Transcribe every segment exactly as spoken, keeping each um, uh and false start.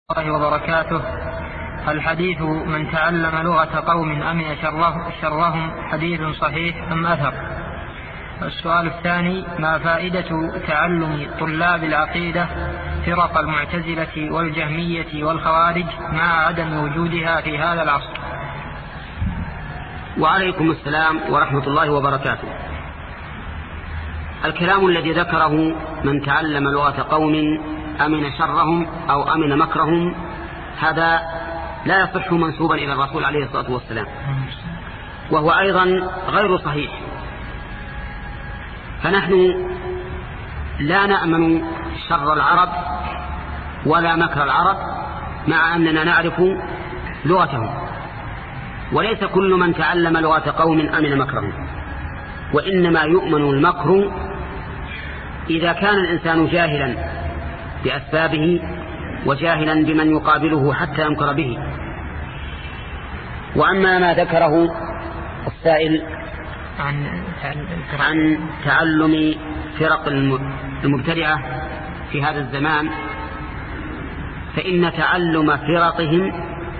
الله وبركاته. الحديث من تعلم لغة قوم أمن شره شرهم حديث صحيح أم أثر؟ السؤال الثاني: ما فائدة تعلم طلاب العقيدة فرق المعتزلة والجهمية والخوارج مع عدم وجودها في هذا العصر؟ وعليكم السلام ورحمة الله وبركاته. الكلام الذي ذكره من تعلم لغة قوم أمن شرهم أو أمن مكرهم هذا لا يصح منسوبا إلى الرسول عليه الصلاة والسلام، وهو أيضا غير صحيح. فنحن لا نأمن شر العرب ولا مكر العرب مع أننا نعرف لغتهم، وليس كل من تعلم لغة قوم أمن مكرهم، وإنما يؤمن المكر إذا كان الإنسان جاهلا بأسبابه وجاهلا بمن يقابله حتى يمكر به. وأما ما ذكره السائل عن عن تعلم فرق المبتدعة في هذا الزمان، فإن تعلم فرقهم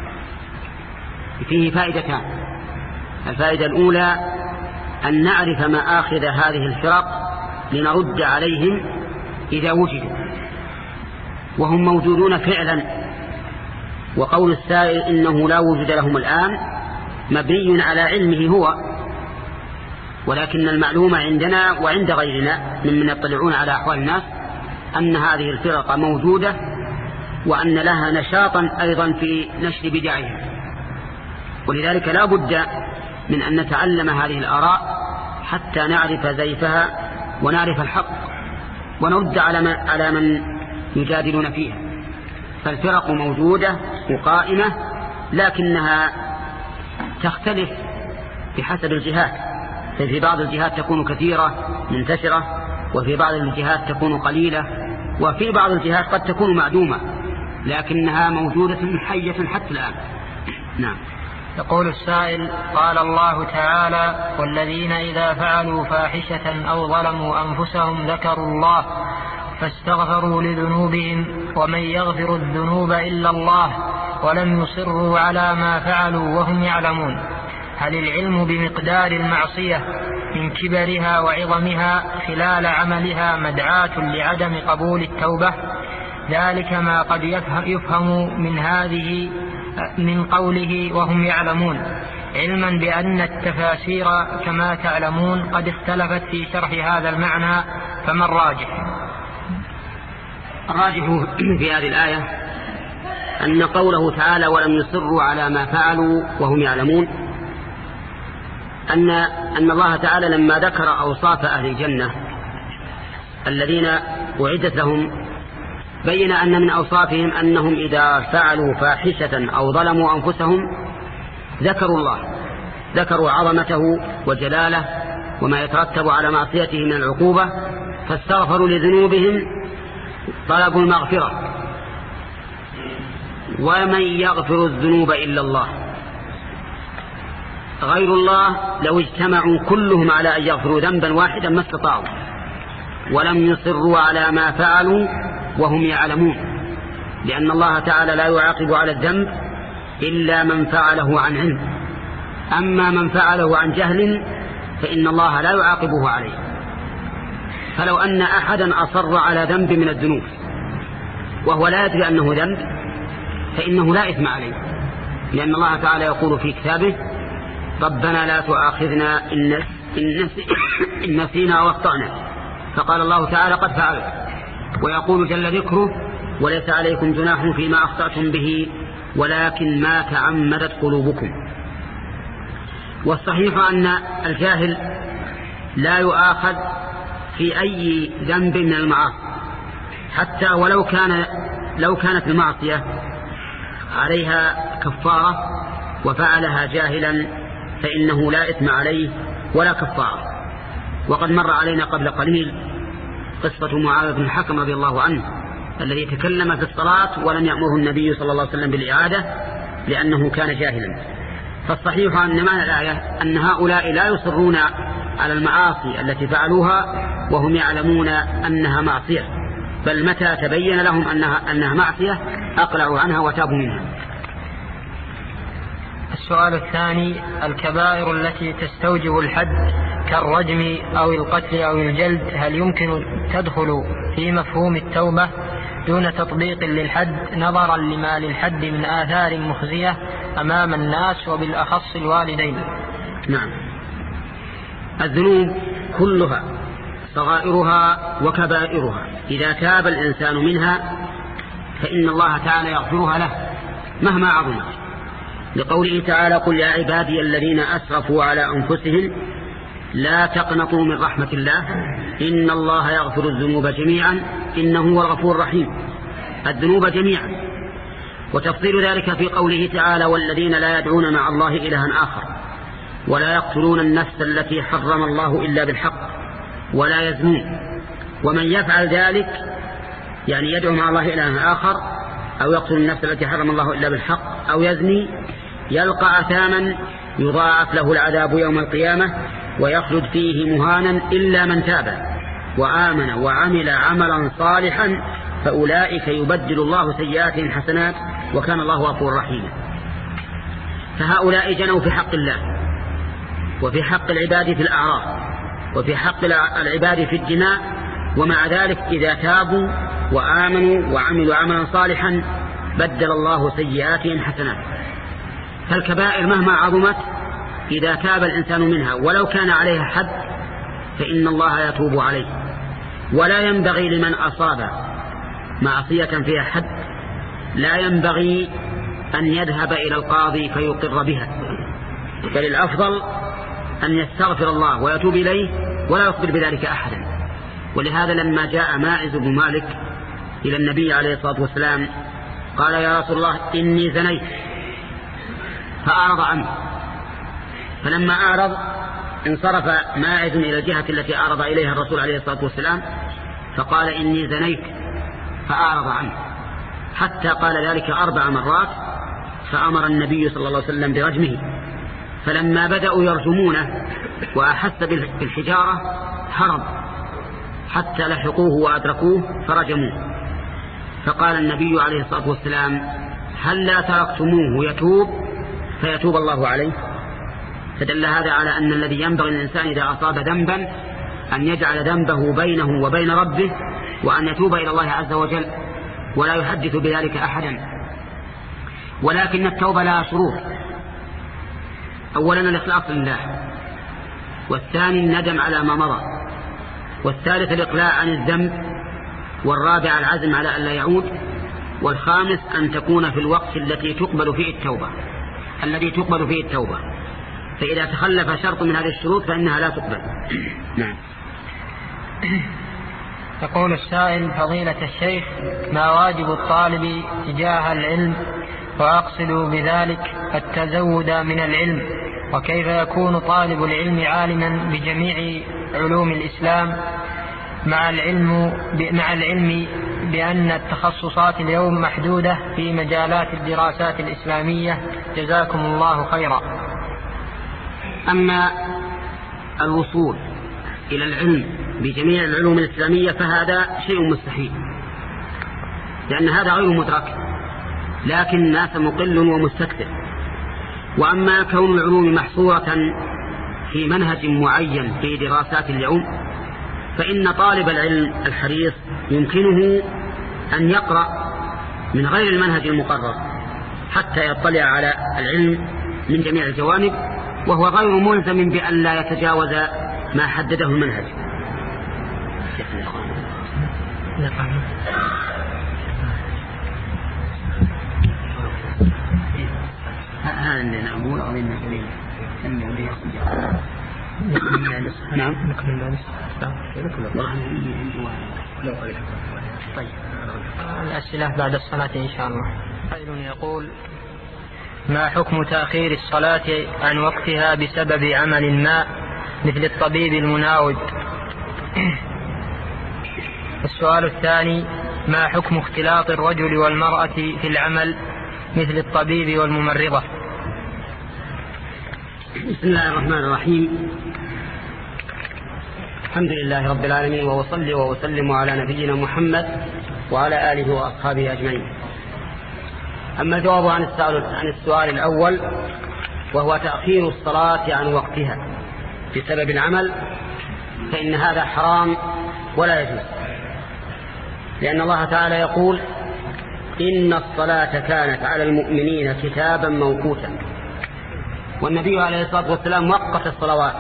فيه فائدتان. الفائدة الأولى أن نعرف مآخذ هذه الفرق لنرد عليهم إذا وجدوا، وهم موجودون فعلا. وقول السائل إنه لا وجود لهم الآن مبني على علمه هو، ولكن المعلومة عندنا وعند غيرنا ممن يطلعون على أحوال الناس أن هذه الفرق موجودة، وأن لها نشاطا أيضا في نشر بدعهم. ولذلك لا بد من أن نتعلم هذه الآراء حتى نعرف زيفها ونعرف الحق ونرد على من يجادلون فيها. فالفرق موجودة وقائمة، لكنها تختلف بحسب الجهات، ففي بعض الجهات تكون كثيرة منتشرة، وفي بعض الجهات تكون قليلة، وفي بعض الجهات قد تكون معدومة، لكنها موجودة حية حتى الآن. نعم. يقول السائل: قال الله تعالى: والذين إذا فعلوا فاحشة أو ظلموا أنفسهم ذكروا الله فاستغفروا لذنوبهم ومن يغفر الذنوب إلا الله ولم يصروا على ما فعلوا وهم يعلمون. هل العلم بمقدار المعصية من كبرها وعظمها خلال عملها مدعاة لعدم قبول التوبة؟ ذلك ما قد يفهم من هذه من قوله وهم يعلمون، علما بأن التفاسير كما تعلمون قد اختلفت في شرح هذا المعنى، فما الراجح؟ الراجح في هذه الآية أن قوله تعالى ولم يصروا على ما فعلوا وهم يعلمون، أن أن الله تعالى لما ذكر أوصاف أهل الجنة الذين أعدت لهم بين أن من أوصافهم أنهم إذا فعلوا فاحشة أو ظلموا أنفسهم ذكروا الله، ذكروا عظمته وجلاله وما يترتب على معصيته من العقوبة، فاستغفروا لذنوبهم، طلبوا المغفرة. ومن يغفر الذنوب إلا الله، غير الله لو اجتمعوا كلهم على أن يغفروا ذنبا واحدا ما استطاعوا. ولم يصروا على ما فعلوا وهم يعلمون، لأن الله تعالى لا يعاقب على الذنب إلا من فعله عن علم، أما من فعله عن جهل فإن الله لا يعاقبه عليه. فلو أن أحدا أصر على ذنب من الذنوب وهو لا يدري أنه ذنب فإنه لا إثم عليه، لأن الله تعالى يقول في كتابه: ربنا لا تؤاخذنا إن نسينا واخطأنا. فقال الله تعالى: قد فعلت. ويقول جل ذكره: وليس عليكم جناح فيما أخطأتم به ولكن ما تعمدت قلوبكم. والصحيح أن الجاهل لا يؤاخذ في أي ذنب من المعاصي، حتى ولو كان لو كانت المعصية عليها كفارة وفعلها جاهلا فإنه لا إثم عليه ولا كفارة. وقد مر علينا قبل قليل قصة معاذ بن الحكم رضي الله عنه الذي تكلم في الصلاة ولم يأمره النبي صلى الله عليه وسلم بالإعادة لأنه كان جاهلا. فالصحيح أن معنى الآية أن هؤلاء لا يصرون على المعاصي التي فعلوها وهم يعلمون أنها معصية، بل متى تبين لهم أنها, أنها معصية أقلعوا عنها وتابوا منها. السؤال الثاني: الكبائر التي تستوجب الحد كالرجم أو القتل أو الجلد هل يمكن تدخل في مفهوم التوبة دون تطبيق للحد نظرا لما للحد من آثار مخزية أمام الناس وبالأخص الوالدين؟ نعم، الذنوب كلها صغائرها وكبائرها إذا تاب الإنسان منها فإن الله تعالى يغفرها له مهما عظمت، لقوله تعالى: قل يا عبادي الذين أسرفوا على أنفسهم لا تقنطوا من رحمة الله إن الله يغفر الذنوب جميعا إنه هو الغفور الرحيم. الذنوب جميعا. وتفصيل ذلك في قوله تعالى: والذين لا يدعون مع الله إلها آخر ولا يقتلون النفس التي حرم الله إلا بالحق ولا يزنون ومن يفعل ذلك، يعني يدعو مع الله إلها آخر أو يقتل النفس التي حرم الله إلا بالحق أو يزني يلقى أثاما يضاعف له العذاب يوم القيامة ويخلد فيه مهانا إلا من تاب وآمن وعمل عملا صالحا فأولئك يبدل الله سيئاتهم حسنات وكان الله غفورا رحيما. فهؤلاء جنوا في حق الله وفي حق العباد في الأعراض وفي حق العباد في الدماء، ومع ذلك إذا تابوا وآمنوا وعملوا عملا صالحا بدل الله سيئاتهم حسنات. فالكبائر مهما عظمت إذا تاب الإنسان منها ولو كان عليها حد فإن الله يتوب عليه، ولا ينبغي لمن أصاب معصية فيها حد لا ينبغي أن يذهب إلى القاضي فيقر بها، بل الأفضل أن يستغفر الله ويتوب إليه ولا يخبر بذلك أحدا. ولهذا لما جاء ماعز بن مالك إلى النبي عليه الصلاة والسلام قال: يا رسول الله إني زنيت، فأعرض عنه. فلما أعرض انصرف ماعز إلى الجهة التي أعرض إليها الرسول عليه الصلاة والسلام فقال: إني زنيت، فأعرض عنه حتى قال ذلك أربع مرات، فأمر النبي صلى الله عليه وسلم برجمه. فلما بدأوا يرجمونه وأحس بالحجارة هرب حتى لحقوه وأدركوه فرجموه. فقال النبي عليه الصلاة والسلام: هل لا تركتموه يتوب فيتوب الله عليه؟ فدل هذا على أن الذي ينبغي للإنسان إذا أصاب ذنبا أن يجعل ذنبه بينه وبين ربه وأن يتوب إلى الله عز وجل ولا يحدث بذلك أحدا. ولكن التوبة لها شروط: أولا الإخلاص لله، والثاني الندم على ما مضى، والثالث الإقلاع عن الذنب، والرابع العزم على أن لا يعود، والخامس أن تكون في الوقت التي تقبل فيه التوبة الذي تقبل فيه التوبة فإذا تخلف شرط من هذه الشروط فإنها لا تقبل. نعم. يقول السائل: فضيلة الشيخ، ما واجب الطالب تجاه العلم، وأقصد بذلك التزود من العلم، وكيف يكون طالب العلم عالما بجميع علوم الإسلام مع العلم مع العلم بأن التخصصات اليوم محدودة في مجالات الدراسات الإسلامية؟ جزاكم الله خيرا. أما الوصول إلى العلم بجميع العلوم الإسلامية فهذا شيء مستحيل، لأن هذا غير مدرك، لكن الناس مقل ومستكثر. وأما كون العلوم محصورة في منهج معين في دراسات اليوم فإن طالب العلم الحريص يمكنه أن يقرأ من غير المنهج المقرر حتى يطلع على العلم من جميع الجوانب، وهو غير ملزم بأن لا يتجاوز ما حدده المنهج. هذا اللي نقول أظن قليل نعم نكمل طيب الأسئلة بعد الصلاة إن شاء الله. قائل يقول: ما حكم تأخير الصلاة عن وقتها بسبب عمل ما مثل الطبيب المناوب؟ السؤال الثاني: ما حكم اختلاط الرجل والمرأة في العمل مثل الطبيب والممرضة؟ بسم الله الرحمن الرحيم. الحمد لله رب العالمين، وأصلي وأسلم على نبينا محمد وعلى آله وأصحابه أجمعين. أما الجواب عن السؤال, عن السؤال الأول، وهو تأخير الصلاة عن وقتها بسبب العمل، فإن هذا حرام ولا يجوز، لأن الله تعالى يقول: إن الصلاة كانت على المؤمنين كتابا موقوتا. والنبي عليه الصلاة والسلام وقت الصلوات،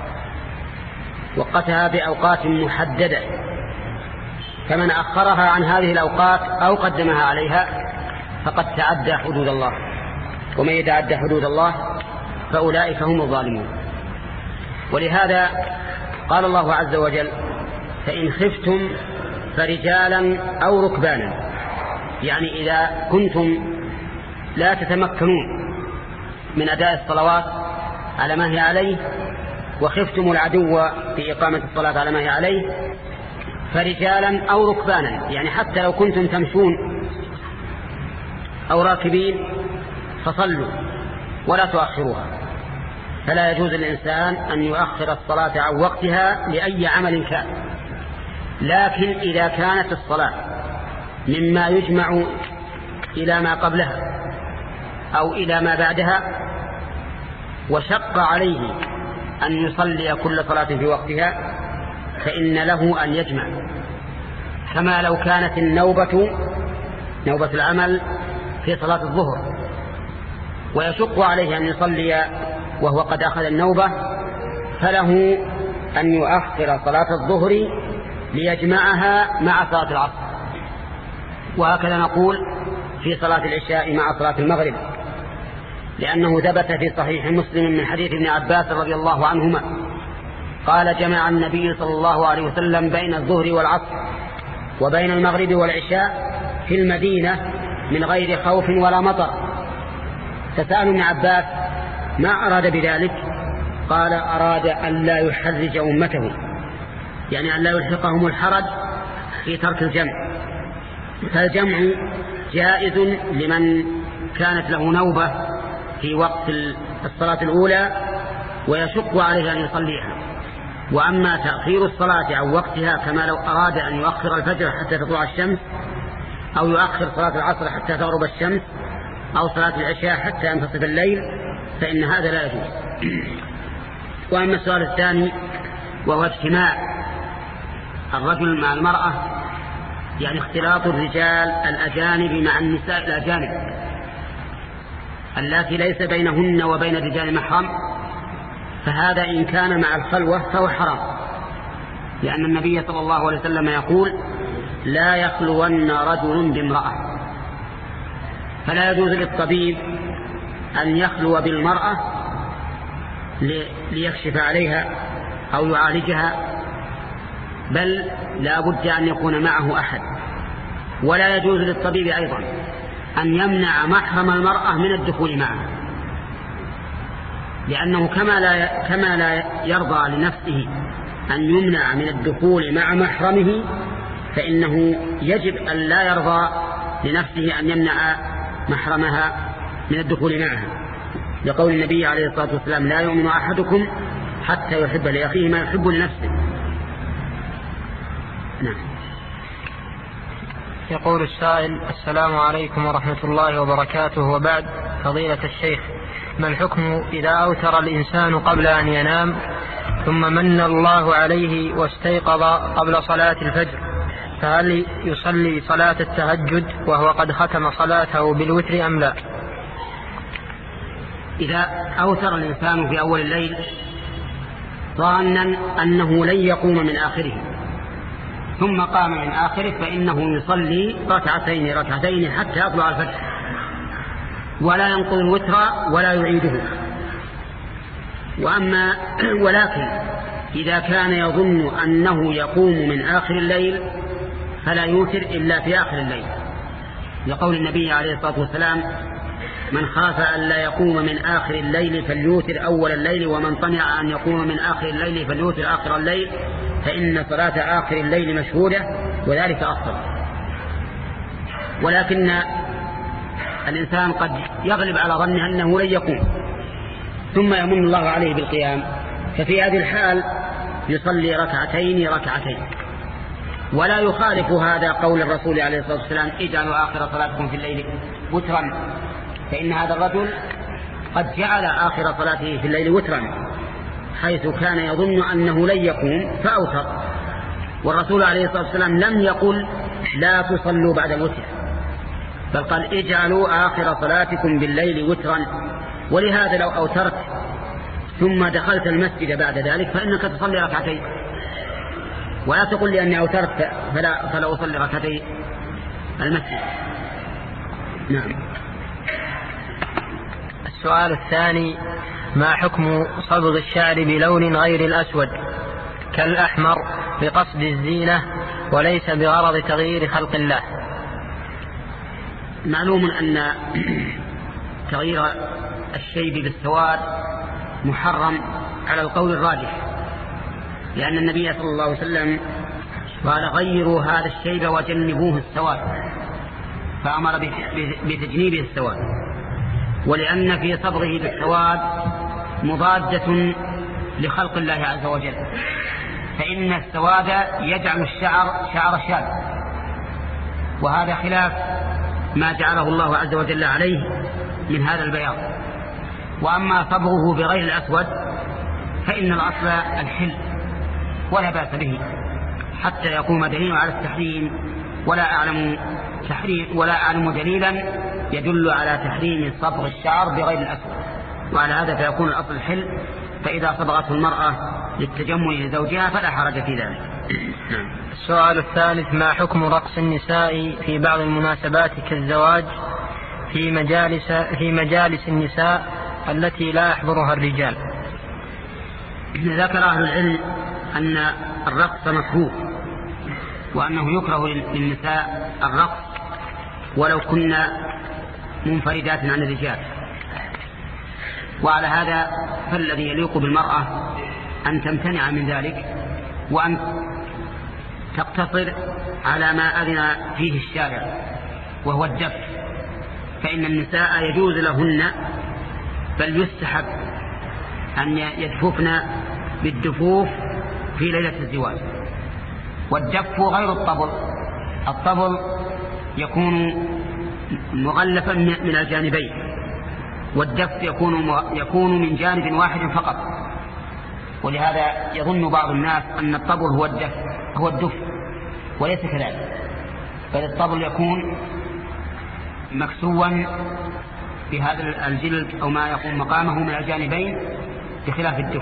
وقتها بأوقات محددة، فمن أخرها عن هذه الأوقات أو قدمها عليها فقد تعدى حدود الله، ومن يتعدى حدود الله فأولئك هم الظالمون. ولهذا قال الله عز وجل: فإن خفتم فرجالا أو ركبانا، يعني إذا كنتم لا تتمكنون من أداء الصلوات على ما هي عليه، وخفتم العدو في إقامة الصلاة على ما هي عليه، فرجالا أو ركبانا، يعني حتى لو كنتم تمشون أو راكبين فصلوا ولا تؤخروها. فلا يجوز للإنسان أن يؤخر الصلاة عن وقتها لأي عمل كان، لكن إذا كانت الصلاة مما يجمع إلى ما قبلها أو إلى ما بعدها، وشق عليه أن يصلي كل صلاة في وقتها، فإن له أن يجمع، كما لو كانت النوبة نوبة العمل في صلاة الظهر ويشق عليه أن يصلي وهو قد أخذ النوبة، فله أن يؤخر صلاة الظهر ليجمعها مع صلاة العصر. وهكذا نقول في صلاة العشاء مع صلاة المغرب، لأنه ثبت في صحيح مسلم من حديث ابن عباس رضي الله عنهما قال: جمع النبي صلى الله عليه وسلم بين الظهر والعصر وبين المغرب والعشاء في المدينة من غير خوف ولا مطر. فسأل ابن عباس: ما أراد بذلك؟ قال: أراد أن لا يحرج أمته، يعني أن لا يلحقهم الحرج في ترك الجمع. فالجمع جائز لمن كانت له نوبة في وقت الصلاة الأولى ويشق عليه أن يصليها. وأما تأخير الصلاة عن وقتها، كما لو أراد أن يؤخر الفجر حتى تطلع الشمس، أو يؤخر صلاة العصر حتى تغرب الشمس، أو صلاة العشاء حتى ينتصف الليل، فإن هذا لا يجوز. وأما السؤال الثاني، وهو اجتماع الرجل مع المرأة، يعني اختلاط الرجال الأجانب مع النساء الأجانب التي ليس بينهن وبين الرجال محرم، فهذا إن كان مع الخلوة فهو حرام، لأن النبي صلى الله عليه وسلم يقول: لا يخلون رجل بامرأة. فلا يجوز للطبيب أن يخلو بالمرأة ليكشف عليها أو يعالجها، بل لا بد أن يكون معه أحد. ولا يجوز للطبيب أيضا أن يمنع محرم المرأة من الدخول معها، لأنه كما لا, كما لا يرضى لنفسه أن يمنع من الدخول مع محرمه، فإنه يجب أن لا يرضى لنفسه أن يمنع محرمها من الدخول معها، لقول النبي عليه الصلاة والسلام: لا يؤمن أحدكم حتى يحب لأخيه ما يحب لنفسه. نعم. يقول السائل: السلام عليكم ورحمة الله وبركاته، وبعد، فضيلة الشيخ، ما الحكم إذا أوتر الإنسان قبل أن ينام ثم من الله عليه واستيقظ قبل صلاة الفجر، فهل يصلي صلاة التهجد وهو قد ختم صلاته بالوتر أم لا؟ إذا أوتر الإنسان في أول الليل ظانا أنه لن يقوم من آخره ثم قام من آخره، فإنه يصلي ركعتين ركعتين حتى يطلع الفجر، ولا ينقض الوتر ولا يعيده. وأما ولكن إذا كان يظن أنه يقوم من آخر الليل فلا يوتر إلا في آخر الليل، لقول النبي عليه الصلاة والسلام: من خاف أن لا يقوم من آخر الليل فليوتر أول الليل، ومن طمع أن يقوم من آخر الليل فليوتر آخر الليل، فإن صلاة آخر الليل مشهودة وذلك أفضل. ولكن الإنسان قد يغلب على ظنه أنه لن يقوم ثم يمن الله عليه بالقيام، ففي هذه الحال يصلي ركعتين ركعتين. ولا يخالف هذا قول الرسول عليه الصلاة والسلام اجعلوا آخر صلاتكم في الليل وترا، فإن هذا الرجل قد جعل آخر صلاته في الليل وترا، حيث كان يظن أنه لن يقوم فأوتر، والرسول عليه الصلاة والسلام لم يقل لا تصلوا بعد الوتر، بل قال اجعلوا آخر صلاتكم بالليل وترا. ولهذا لو أوترت ثم دخلت المسجد بعد ذلك فإنك تصلي ركعتين، ولا تقول لي أني أوترت فلا, فلا أصلي ركعتين المسجد. نعم. السؤال الثاني: ما حكم صبغ الشعر بلون غير الأسود كالأحمر بقصد الزينة وليس بغرض تغيير خلق الله؟ معلوم أن تغيير الشيب بالسواد محرم على القول الراجح، لأن النبي صلى الله عليه وسلم قال غيروا هذا الشيب وجنبوه السواد، فأمر بتجنيبه السواد، ولأن في صبغه بالسواد مضادة لخلق الله عز وجل، فإن السواد يجعل الشعر شعر شاب، وهذا خلاف ما جعله الله عز وجل عليه من هذا البياض. وأما صبغه بغير الأسود فإن الأصل الحل ولا بأس به حتى يقوم دليل على التحريم، ولا أعلم تحريم ولا أعلم دليلا يدل على تحريم صبغ الشعر بغير الأسود، وعلى هذا فيكون الأصل الحل، فإذا صبغته المرأة للتجمل لزوجها فلا حرج في ذلك. السؤال الثالث: ما حكم رقص النساء في بعض المناسبات كالزواج في مجالس في مجالس النساء التي لا يحضرها الرجال؟ ذكر أهل العلم أن الرقص مكروه، وأنه يكره للنساء الرقص ولو كنا منفردات عن الرجال. وعلى هذا فالذي يليق بالمرأة أن تمتنع من ذلك، وأن تقتصر على ما أذن فيه الشارع وهو الدف، فإن النساء يجوز لهن بل يستحب أن يدففن بالدفوف في ليلة الزواج. والدف غير الطبل، الطبل يكون مغلفا من الجانبين، والدف يكون يكون من جانب واحد فقط، ولهذا يظن بعض الناس أن الطبل هو الدف هو الدف وليس كذلك، بل الطبل يكون مكسوا بهذا الجلد أو ما يقوم مقامه من الجانبين بخلاف الدف.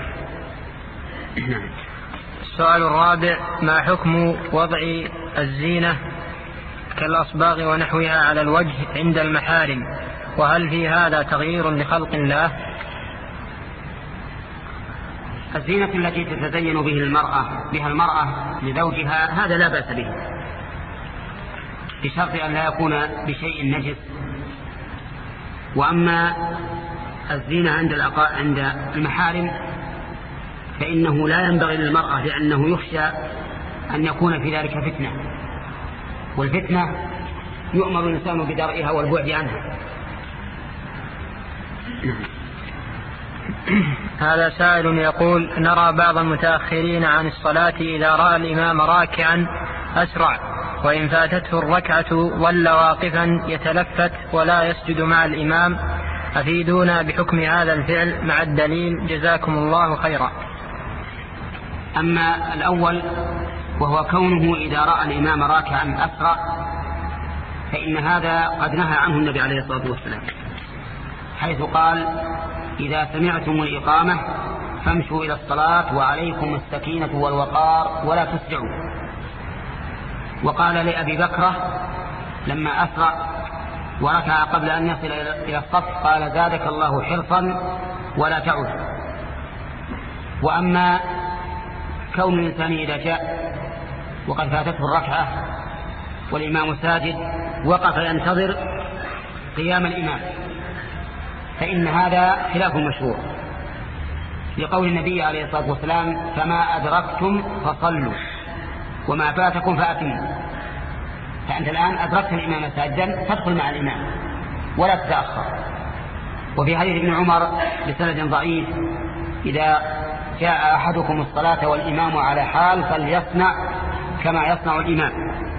السؤال الرابع: ما حكم وضع الزينة كالأصباغ ونحوها على الوجه عند المحارم، وهل في هذا تغيير لخلق الله؟ الزينة التي تتزين به المرأة بها المرأة لزوجها هذا لا بأس به، بشرط أن لا يكون بشيء نجس. وأما الزينة عند عند المحارم فإنه لا ينبغي للمرأة، لأنه يخشى أن يكون في ذلك فتنة، والفتنة يؤمر الإنسان بدرئها والبعد عنها. هذا سائل يقول: نرى بعض المتأخرين عن الصلاة إذا رأى الإمام راكعا أسرع، وإن فاتته الركعة ظل واقفا يتلفت ولا يسجد مع الإمام، أفيدونا بحكم هذا الفعل مع الدليل جزاكم الله خيرا. أما الأول وهو كونه إذا رأى الإمام راكعا أسرع فإن هذا قد نهى عنه النبي عليه الصلاة والسلام، حيث قال: إذا سمعتم الإقامة فامشوا إلى الصلاة وعليكم السكينة والوقار ولا تسرعوا. وقال لأبي بكرة لما أسرع وركع قبل أن يصل إلى الصف قال: زادك الله حرصا ولا تعد. وأما كون الإنسان إذا جاء وقد فاتته الركعة والإمام ساجد وقف ينتظر قيام الإمام فإن هذا خلاف مشروع، لقول النبي عليه الصلاة والسلام: فما أدركتم فصلوا وما فاتكم فأتموا. فأنت الآن أدركت الإمام ساجدا فادخل مع الإمام ولا تتأخر. وفي حديث ابن عمر بسند ضعيف: إذا جاء أحدكم الصلاة والإمام على حال فليصنع كما يصنع الإمام.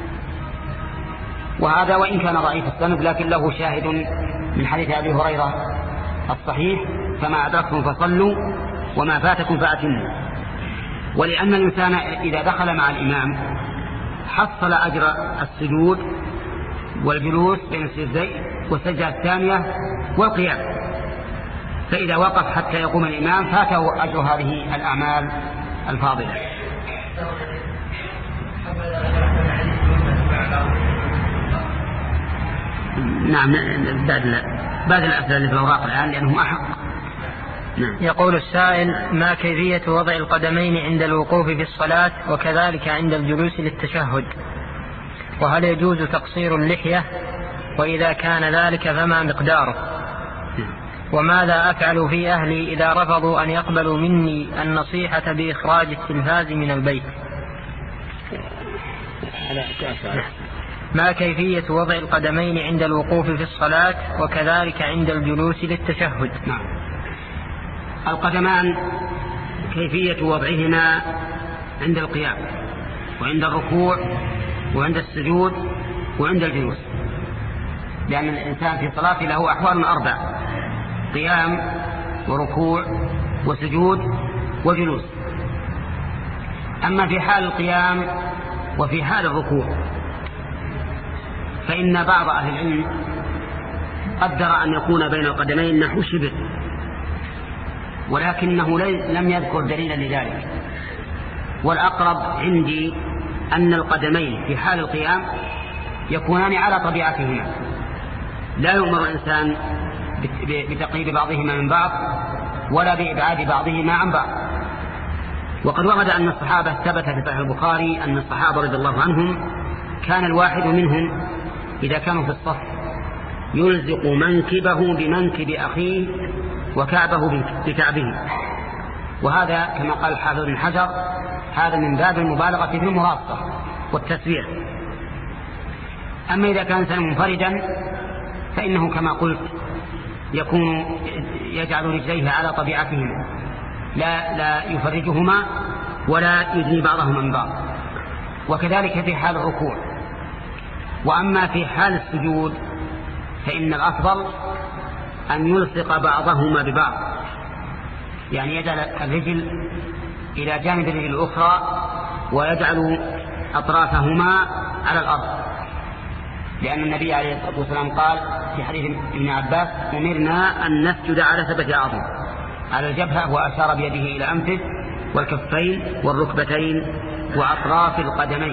وهذا وإن كان ضعيف السند لكن له شاهد من حديث أبي هريرة الصحيح: فما أدركتم فصلوا وما فاتكم فأتموا. ولأن الإنسان إذا دخل مع الإمام حصل أجر السجود والجلوس بين السجدين والسجدة الثانية والقيام، فإذا وقف حتى يقوم الإمام فاته أجر هذه الأعمال الفاضلة. نعم، بعد بعد الأسئلة اللي في الأوراق الآن لأنهم أحق. نعم. يقول السائل: ما كيفية وضع القدمين عند الوقوف في الصلاة وكذلك عند الجلوس للتشهد؟ وهل يجوز تقصير اللحية؟ وإذا كان ذلك فما مقداره؟ وماذا أفعل في أهلي إذا رفضوا أن يقبلوا مني النصيحة بإخراج التلفاز من البيت؟ ما كيفية وضع القدمين عند الوقوف في الصلاة وكذلك عند الجلوس للتشهد؟ نعم. القدمان كيفية وضعهما عند القيام وعند الركوع وعند السجود وعند الجلوس، لأن الإنسان في صلاته له أحوال أربع: قيام وركوع وسجود وجلوس. أما في حال القيام وفي حال الركوع فإن بعض أهل العلم قدر أن يكون بين القدمين نحو شبر، ولكنه لم يذكر دليلا لذلك. والأقرب عندي أن القدمين في حال القيام يكونان على طبيعتهما، لا يؤمر الإنسان بتقريب بعضهما من بعض ولا بإبعاد بعضهما عن بعض. وقد ورد أن الصحابة ثبت في صحيح البخاري أن الصحابة رضي الله عنهم كان الواحد منهم إذا كانوا في الصف يلزق منكبه بمنكب أخيه وكعبه بكعبه. وهذا كما قال الحافظ بن حجر هذا من باب المبالغة في المراصة والتسوية. أما إذا كان إنسان منفردا فإنه كما قلت يكون يجعل رجليه على طبيعتهما، لا, لا يفرجهما ولا يدني بعضهما من بعض. وكذلك في حال الركوع. وأما في حال السجود فإن الأفضل أن يلصق بعضهما ببعض، يعني يجعل الرجل إلى جانب الرجل الأخرى ويجعل أطرافهما على الأرض، لأن النبي عليه الصلاة والسلام قال في حديث ابن عباس: أمرنا أن نسجد على ثبت أعظم، على الجبهة، وأشار بيده إلى أنفه والكفين والركبتين وأطراف القدمين.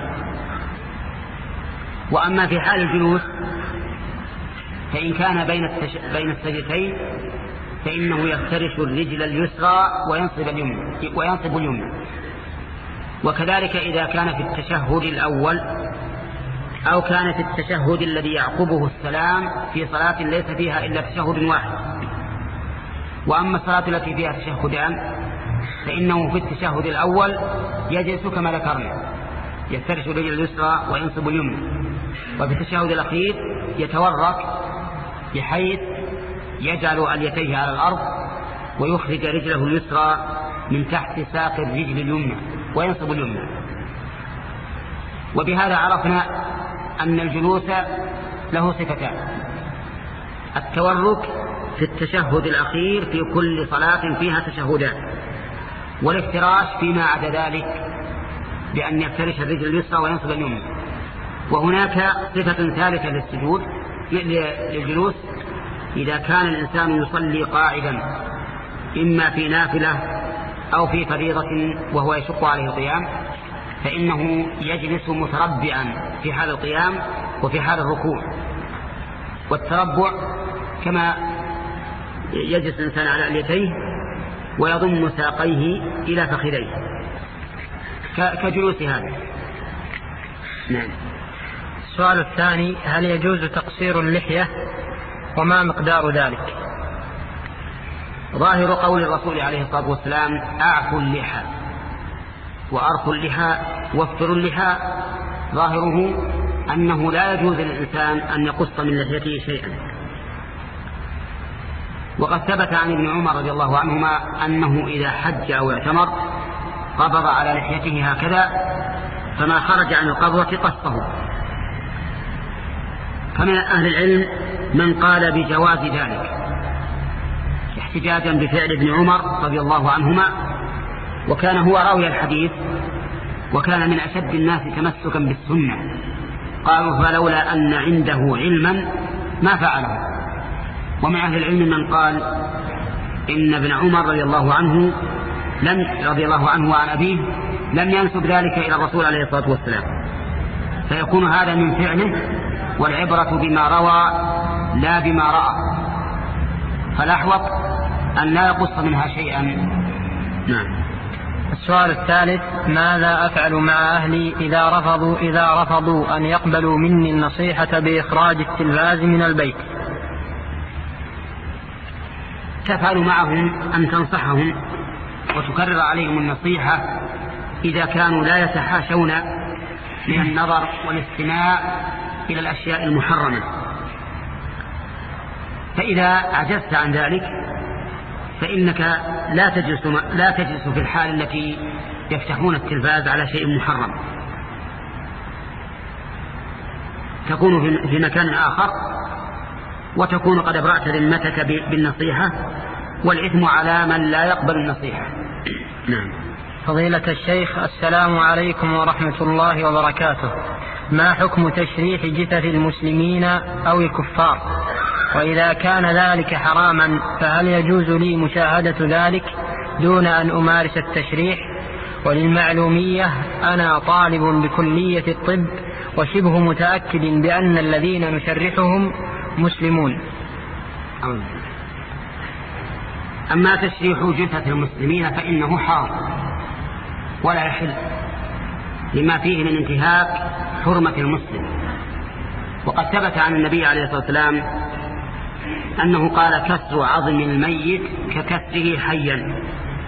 وأما في حال الجلوس فإن كان بين التش... بين السجدتين فإنه يفترش الرجل اليسرى وينصب اليمنى وينصب اليمنى. وكذلك إذا كان في التشهد الأول أو كان في التشهد الذي يعقبه السلام في صلاة ليس فيها إلا تشهد واحد. وأما الصلاة التي فيها تشهدان فإنه في التشهد الأول يجلس كما ذكرنا، يفترش الرجل اليسرى وينصب اليمنى. وفي التشهد الأخير يتورك بحيث يجعل اليتيه على الأرض ويخرج رجله اليسرى من تحت ساق الرجل اليمنى وينصب اليمنى. وبهذا عرفنا أن الجلوس له صفتان: التورك في التشهد الأخير في كل صلاة فيها تشهدان، والافتراش فيما عدا ذلك بأن يفترش الرجل اليسرى وينصب اليمنى. وهناك صفة ثالثة للسجود للجلوس: إذا كان الإنسان يصلي قاعدا إما في نافلة أو في فريضة وهو يشق عليه القيام فإنه يجلس متربعا في حال القيام وفي حال الركوع. والتربع كما يجلس الإنسان على اليتيه ويضم ساقيه إلى فخذيه كجلوس هذا. نعم. السؤال الثاني: هل يجوز تقصير اللحية وما مقدار ذلك؟ ظاهر قول الرسول عليه الصلاة والسلام: أعفوا اللحى وأرخوا اللحى وافطروا اللحى، ظاهره أنه لا يجوز للإنسان أن يقص من لحيته شيئا. وقد ثبت عن ابن عمر رضي الله عنهما أنه إذا حج أو اعتمر قبض على لحيته هكذا، فما خرج عن القبضة قصه. فمن أهل العلم من قال بجواز ذلك احتجاجا بفعل ابن عمر رضي الله عنهما، وكان هو راوي الحديث وكان من أشد الناس تمسكا بالسنة. قالوا فلولا أن عنده علما ما فعله. ومن أهل العلم من قال إن ابن عمر رضي الله عنه لم رضي الله عنه وعن أبيه لم ينسب ذلك إلى الرسول عليه الصلاة والسلام، فيكون هذا من فعله، والعبرة بما روى لا بما رأى، فالأحوط أن لا يقص منها شيئا. نعم. السؤال الثالث: ماذا أفعل مع أهلي إذا رفضوا إذا رفضوا أن يقبلوا مني النصيحة بإخراج التلفاز من البيت؟ تفعل معهم أن تنصحهم وتكرر عليهم النصيحة إذا كانوا لا يتحاشون من النظر والاستماع إلى الأشياء المحرمة. فإذا عجزت عن ذلك فإنك لا تجلس لا تجلس في الحال التي يفتحون التلفاز على شيء محرم، تكون في مكان آخر وتكون قد أبرأت ذمتك بالنصيحة، والإثم على من لا يقبل النصيحة. نعم. فضيلة الشيخ، السلام عليكم ورحمة الله وبركاته. ما حكم تشريح جثث المسلمين أو الكفار؟ وإذا كان ذلك حراما فهل يجوز لي مشاهدة ذلك دون أن أمارس التشريح؟ وللمعلومية أنا طالب بكلية الطب وشبه متأكد بأن الذين نشرحهم مسلمون. أما تشريح جثث المسلمين فإنه حرام ولا يحل لما فيه من انتهاك حرمة المسلم. وقد ثبت عن النبي عليه الصلاة والسلام أنه قال: كسر عظم الميت ككسره حيا.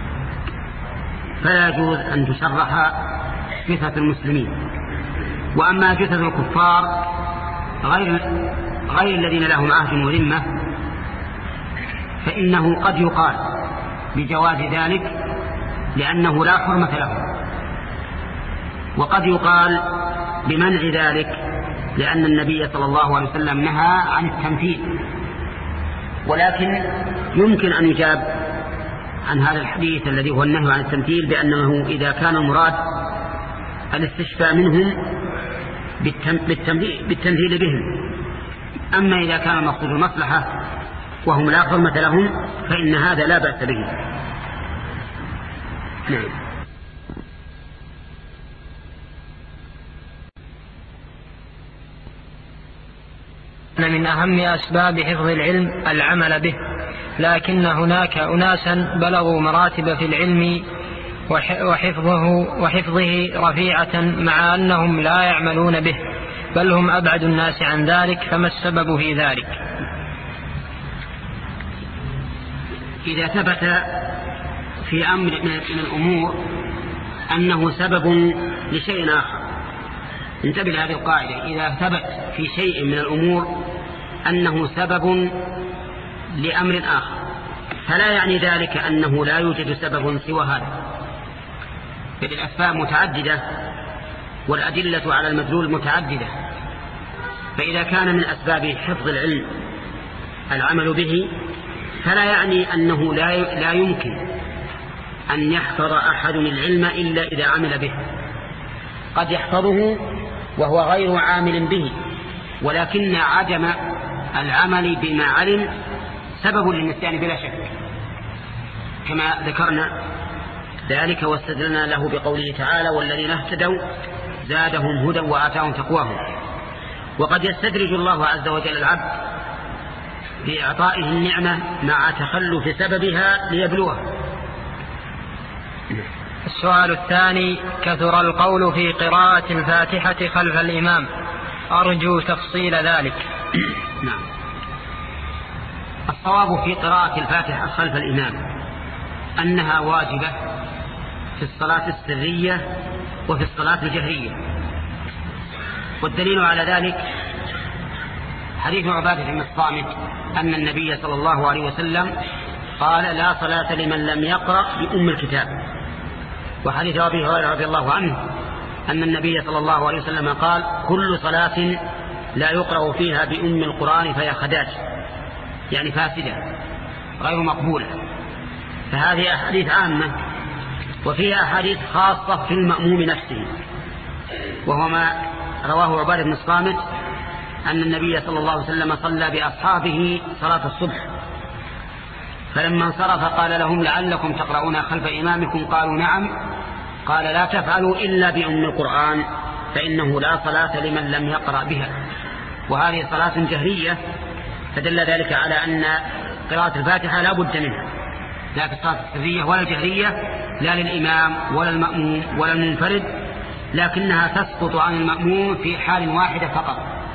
فلا يجوز أن تشرح جثث المسلمين. وأما جثث الكفار غير, غير الذين لهم عهد وذمة فإنه قد يقال بجواز ذلك لأنه لا حرمة له، وقد يقال بمنع ذلك لأن النبي صلى الله عليه وسلم نهى عن التمثيل. ولكن يمكن أن يجاب عن هذا الحديث الذي هو النهي عن التمثيل بأنه إذا كان المراد الاستشفاء منهم بالتمثيل بهم. أما إذا كان المقصود المصلحة وهم لا حرمة لهم فإن هذا لا بأس به. نعم. من أهم أسباب حفظ العلم العمل به، لكن هناك أناسا بلغوا مراتب في العلم وحفظه, وحفظه رفيعة مع أنهم لا يعملون به، بل هم أبعد الناس عن ذلك، فما السبب في ذلك؟ إذا ثبت في أمر من الأمور أنه سبب لشيء آخر، انتبه لهذه القاعدة: إذا ثبت في شيء من الأمور أنه سبب لأمر آخر فلا يعني ذلك أنه لا يوجد سبب سوى هذا، بل الأسباب متعددة والأدلة على المدلول متعددة. فإذا كان من أسباب حفظ العلم العمل به فلا يعني أنه لا, لا يمكن أن يحفظ أحد العلم إلا إذا عمل به. قد يحفظه وهو غير عامل به، ولكن عدم العمل بما علم سبب للنسيان بلا شك، كما ذكرنا ذلك واستدلنا له بقوله تعالى: والذين اهتدوا زادهم هدى وآتاهم تقواهم. وقد يستدرج الله عز وجل العبد بإعطائه النعمة مع تخلف سببها ليبلوه. السؤال الثاني: كثر القول في قراءة الفاتحة خلف الإمام، أرجو تفصيل ذلك. نعم. الصواب في قراءة الفاتحة خلف الإمام أنها واجبة في الصلاة السرية وفي الصلاة الجهرية، والدليل على ذلك حديث عبادة بن الصامت أن النبي صلى الله عليه وسلم قال لا صلاة لمن لم يقرأ بأم الكتاب. وحديث أبي هريرة رضي الله عنه أن النبي صلى الله عليه وسلم قال كل صلاة لا يقرأ فيها بأم القرآن فهي خداج، يعني فاسدة غير مقبولة. فهذه أحاديث عامة، وفيها أحاديث خاصة في المأموم نفسه، وهو ما رواه عبادة بن الصامت أن النبي صلى الله عليه وسلم صلى بأصحابه صلاة الصبح، فلما انصرف قال لهم لعلكم تقرؤون خلف إمامكم؟ قالوا نعم. قال لا تفعلوا إلا بأم القرآن فإنه لا صلاة لمن لم يقرأ بها. وهذه صلاة جهرية، فدل ذلك على أن قراءة الفاتحة لا بد منها، لا في الصلاة السرية ولا الجهرية، لا للإمام ولا المأموم ولا المنفرد، لكنها تسقط عن المأموم في حال واحدة فقط،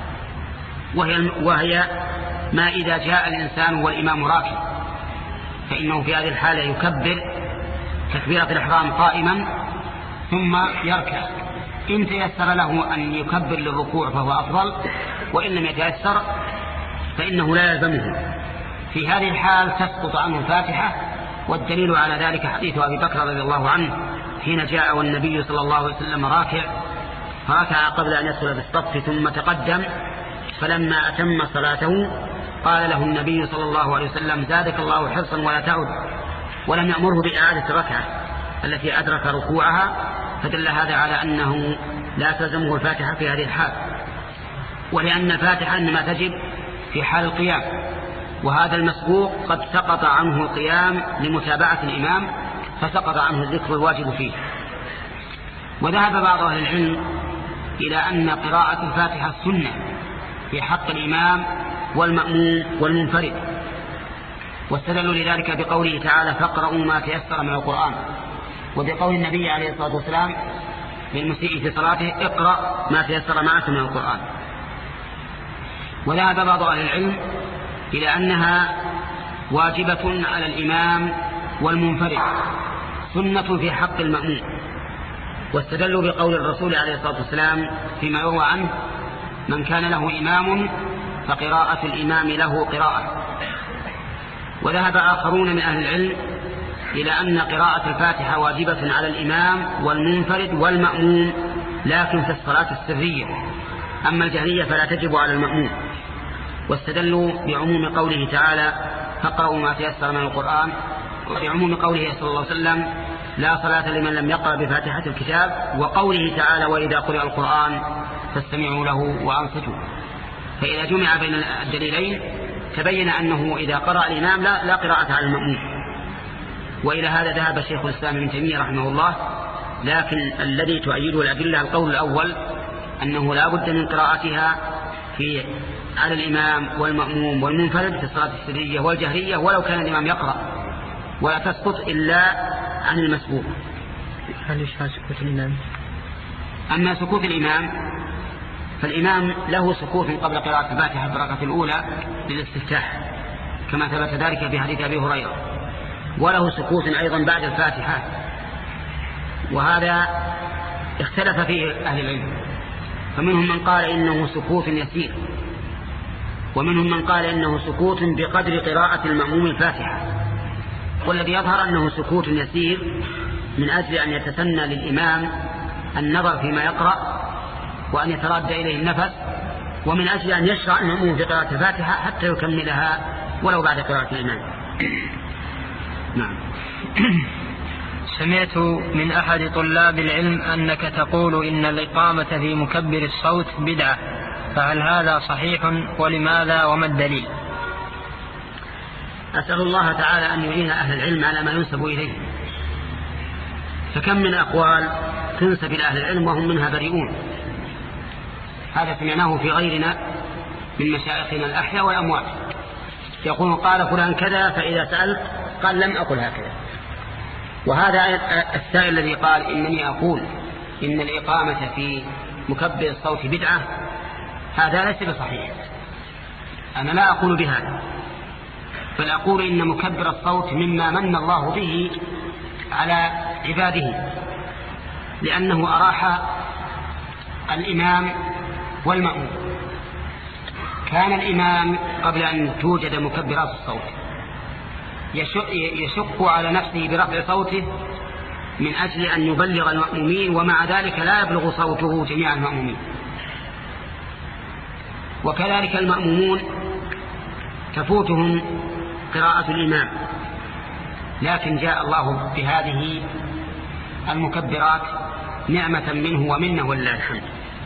وهي, وهي ما إذا جاء الإنسان والإمام راكب، فإنه في هذه الحالة يكبر تكبيرة الإحرام قائما ثم يركع، إن تيسر له أن يكبر للركوع فهو أفضل، وإن لم يتيسر فإنه لا يلزمه. في هذه الحال تسقط عنه الفاتحة، والدليل على ذلك حديث أبي بكر رضي الله عنه حين جاء والنبي صلى الله عليه وسلم راكع، فركع قبل أن يدخل بالصف ثم تقدم، فلما أتم صلاته قال له النبي صلى الله عليه وسلم زادك الله حرصا ولا تعد، ولم يأمره بإعادة الركعة التي أدرك ركوعها، فدل هذا على أنه لا تلزمه الفاتحة في هذه الحال، ولأن الفاتحة إنما تجب في حال القيام، وهذا المسبوق قد سقط عنه القيام لمتابعة الإمام فسقط عنه الذكر الواجب فيه. وذهب بعض أهل العلم إلى أن قراءة الفاتحة سنة في حق الإمام والمأموم والمنفرد، واستدلوا لذلك بقوله تعالى فاقرؤوا ما تيسر من القرآن، وبقول النبي عليه الصلاة والسلام للمسيء في صلاته اقرأ ما تيسر معك من القرآن. وذهب بعض أهل العلم إلى أنها واجبة على الإمام والمنفرد، سنة في حق المأموم، واستدلوا بقول الرسول عليه الصلاة والسلام فيما يروى عنه من كان له إمام فقراءة الإمام له قراءة. وذهب آخرون من أهل العلم إلى أن قراءة الفاتحة واجبة على الإمام والمنفرد والمأموم، لكن في الصلاة السرية، أما الجهرية فلا تجب على المأموم. واستدلوا بعموم قوله تعالى فاقرؤوا ما تيسر من القرآن، وبعموم قوله صلى الله عليه وسلم لا صلاة لمن لم يقرأ بفاتحة الكتاب، وقوله تعالى وإذا قرئ القرآن فاستمعوا له وأنصتوا. فإذا جمع بين الدليلين تبين أنه إذا قرأ الإمام لا, لا قراءة على المأموم. وإلى هذا ذهب شيخ الإسلام ابن تيمية رحمه الله، لكن الذي تؤيده الأدلة القول الأول أنه لا بد من قراءتها في على الإمام والمأموم والمنفرد في الصلاة السرية والجهرية ولو كان الإمام يقرأ، ولا تسقط إلا عن المسبوق. هل يشعر سكوت الإمام؟ أما سكوت الإمام فالإمام له سكوت قبل قراءة الفاتحة في الركعة الأولى للاستفتاح كما ثبت ذلك في حديث أبي هريرة، وله سكوت أيضا بعد الفاتحة، وهذا اختلف فيه أهل العلم، فمنهم من قال إنه سكوت يسير، ومنهم من قال إنه سكوت بقدر قراءة المأموم الفاتحة، والذي يظهر أنه سكوت يسير من أجل أن يتسنى للإمام النظر فيما يقرأ وأن يتردى إليه النفس، ومن أجل أن يشرع المأموم في قراءة الفاتحة حتى يكملها ولو بعد قراءة الإمام. نعم. سمعت من أحد طلاب العلم أنك تقول إن الإقامة في مكبر الصوت بدعة، فهل هذا صحيح؟ ولماذا وما الدليل؟ أسأل الله تعالى أن يعين أهل العلم على ما ينسب إليه، فكم من أقوال تنسب إلى أهل العلم وهم منها بريئون. هذا سمعناه في غيرنا من مشايخنا الأحياء والأموات، يقول قال فلان كذا، فإذا سألت قال لم أقل هكذا. وهذا السائل الذي قال إنني أقول إن الإقامة في مكبر الصوت بدعة، هذا ليس بصحيح، أنا لا أقول بهذا، بل أقول إن مكبر الصوت مما من الله به على عباده، لأنه أراح الإمام والمأموم، كان الإمام قبل أن توجد مكبرات الصوت يشق على نفسه برفع صوته من أجل أن يبلغ المأمومين، ومع ذلك لا يبلغ صوته جميع المأمومين. وكذلك المأمومون تفوتهم قراءة الإمام، لكن جاء الله بهذه المكبرات نعمة منه ومنه ولله الحمد.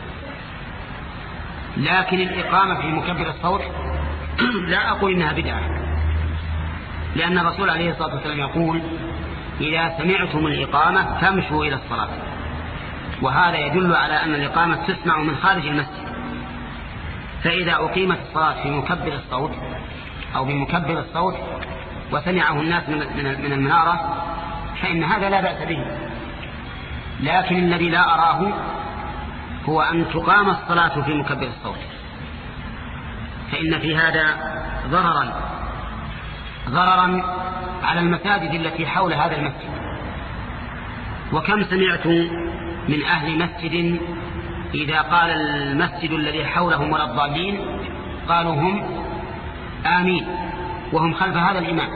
لكن الإقامة في مكبر الصوت لا أقول إنها بدعة، لأن الرسول عليه الصلاة والسلام يقول: إذا سمعتم الإقامة فامشوا إلى الصلاة. وهذا يدل على أن الإقامة تسمع من خارج المسجد، فإذا أقيمت الصلاة في مكبر الصوت أو بمكبر الصوت وسمعه الناس من المنارة فإن هذا لا بأس به. لكن الذي لا أراه هو أن تقام الصلاة في مكبر الصوت، فإن في هذا ضررا ضررا على المساجد التي حول هذا المسجد. وكم سمعت من أهل مسجد إذا قال المسجد الذي حولهم ولا الضالين قالوا هم آمين وهم خلف هذا الإمام.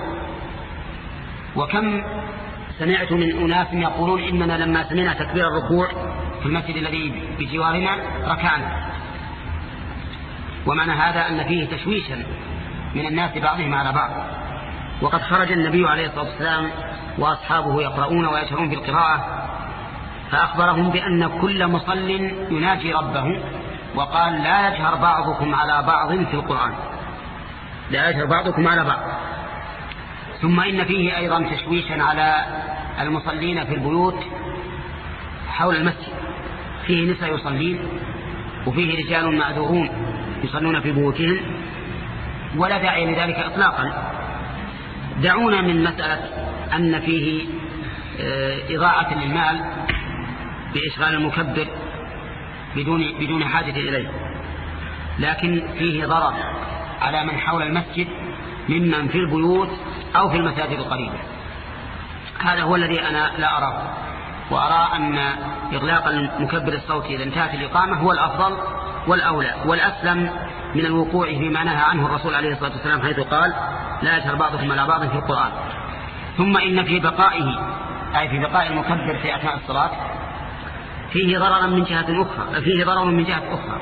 وكم سمعت من أناس يقولون: إننا لما سمعنا تكبير الركوع في المسجد الذي بجوارنا ركعنا. ومعنى هذا أن فيه تشويشا من الناس بعضهم على بعض. وقد خرج النبي عليه الصلاة والسلام وأصحابه يقرؤون ويشهرون بالقراءة، فأخبرهم بأن كل مصل يناجي ربه، وقال: لا يجهر بعضكم على بعض في القرآن، لا يجهر بعضكم على بعض. ثم إن فيه أيضا تشويشا على المصلين في البيوت حول المسجد، فيه نساء يصلين وفيه رجال معذورون يصلون في بيوتهم، ولا داعي لذلك إطلاقا. دعونا من مسألة أن فيه إضاعة للمال بإشغال المكبر بدون بدون حاجة إليه، لكن فيه ضرر على من حول المسجد ممن في البيوت أو في المساجد القريبة. هذا هو الذي أنا لا أراه، وأرى أن إغلاق المكبر الصوتي إذا انتهت الإقامة هو الأفضل والأولى والأسلم من الوقوع فيما نهى عنه الرسول عليه الصلاة والسلام، حيث قال: لا يجهر بعضكم على بعض في القرآن. ثم إن في بقائه أي في بقاء المكبر في أثناء الصلاة فيه ضرر من جهة أخرى فيه ضرر من جهة أخرى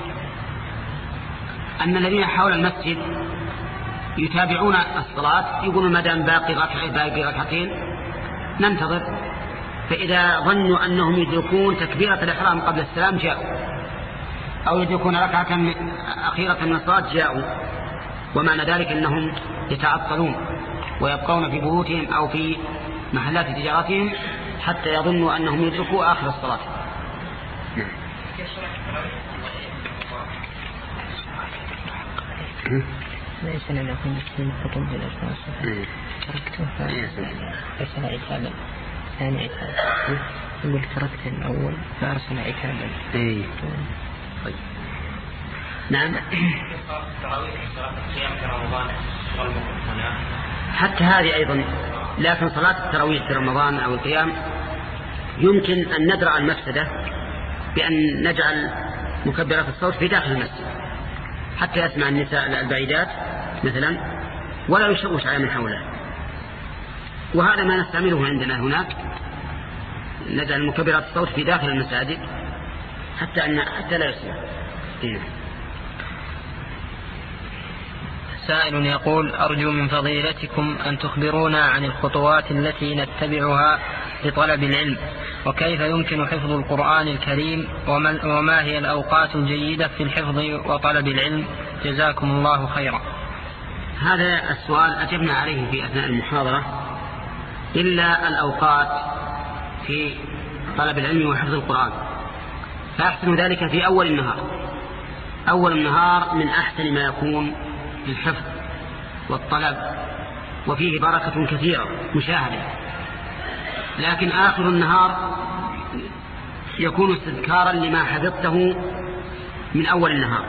أن الذين حول المسجد يتابعون الصلاة يقولون: ما دام باقي ركعتين باقي ركعتين ننتظر. فإذا ظنوا أنهم يدركون تكبيرة الإحرام قبل السلام جاءوا، أو يدركون ركعة أخيرة من الصلاة جاءوا، ومعنى ذلك أنهم يتعطلون ويبقون في بيوتهم أو في محلات تجارتهم حتى يظنوا أنهم يدركوا آخر الصلاة. ليس لنا في مسلم خطب بالأساس تركته فأرسل عتابا ثاني عتابا، يقول تركت الأول فأرسل عتابا. إيه طيب نعم. حتى هذه أيضا، لكن صلاة التراويح في رمضان أو القيام يمكن أن ندرع المفسدة بأن نجعل مكبرات الصوت في داخل المسجد حتى يسمع النساء البعيدات مثلا ولا يشوش على من حوله. وهذا ما نستعمله عندنا هناك، نجعل مكبرات الصوت في داخل المساجد حتى أن حتى لا يسمع. سائل يقول: أرجو من فضيلتكم أن تخبرونا عن الخطوات التي نتبعها لطلب العلم، وكيف يمكن حفظ القرآن الكريم، وما هي الأوقات الجيدة في الحفظ وطلب العلم، جزاكم الله خيرا. هذا السؤال أجبنا عليه في أثناء المحاضرة، إلا الأوقات في طلب العلم وحفظ القرآن، فأحسن ذلك في أول النهار. أول النهار من أحسن ما يكون للحفظ والطلب، وفيه بركة كثيرة مشاهدة. لكن آخر النهار يكون استذكارا لما حفظته من أول النهار،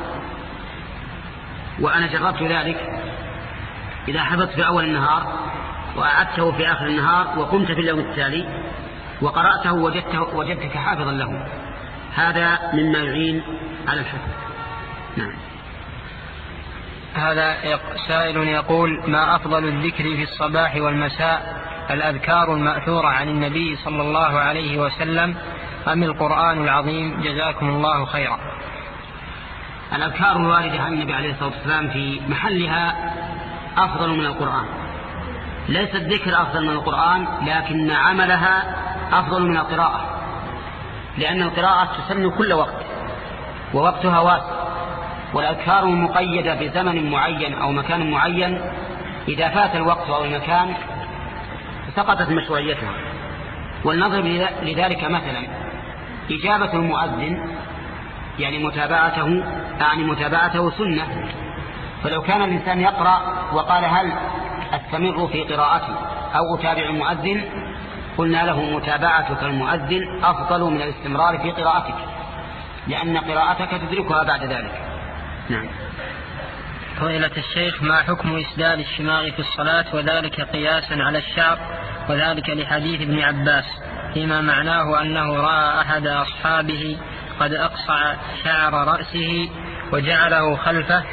وأنا جربت ذلك. إذا حفظت في أول النهار وأعدته في آخر النهار وقمت في اليوم التالي وقرأته وجدته وجدتك حافظا له، هذا مما يعين على الحفظ. نعم. هذا سائل يقول: ما أفضل الذكر في الصباح والمساء، الأذكار المأثورة عن النبي صلى الله عليه وسلم أم القرآن العظيم؟ جزاكم الله خيرا. الأذكار الواردة عن النبي عليه الصلاة والسلام في محلها أفضل من القرآن. ليس الذكر أفضل من القرآن، لكن عملها أفضل من القراءة، لأن القراءة تسن كل وقت ووقتها واسع، والأذكار مقيدة بزمن معين أو مكان معين، إذا فات الوقت أو المكان سقطت مشروعيتها. والنظر لذلك مثلا إجابة المؤذن، يعني متابعته يعني متابعته سنة، فلو كان الإنسان يقرأ وقال: هل أستمر في قراءتي أو أتابع المؤذن؟ قلنا له: متابعتك المؤذن أفضل من الاستمرار في قراءتك، لأن قراءتك تدركها بعد ذلك. نعم. فضيلة الشيخ، ما حكم إسدال الشماغ في الصلاة وذلك قياسا على الشعر، وذلك لحديث ابن عباس فيما معناه أنه رأى أحد أصحابه قد أقصع شعر رأسه وجعله خلفه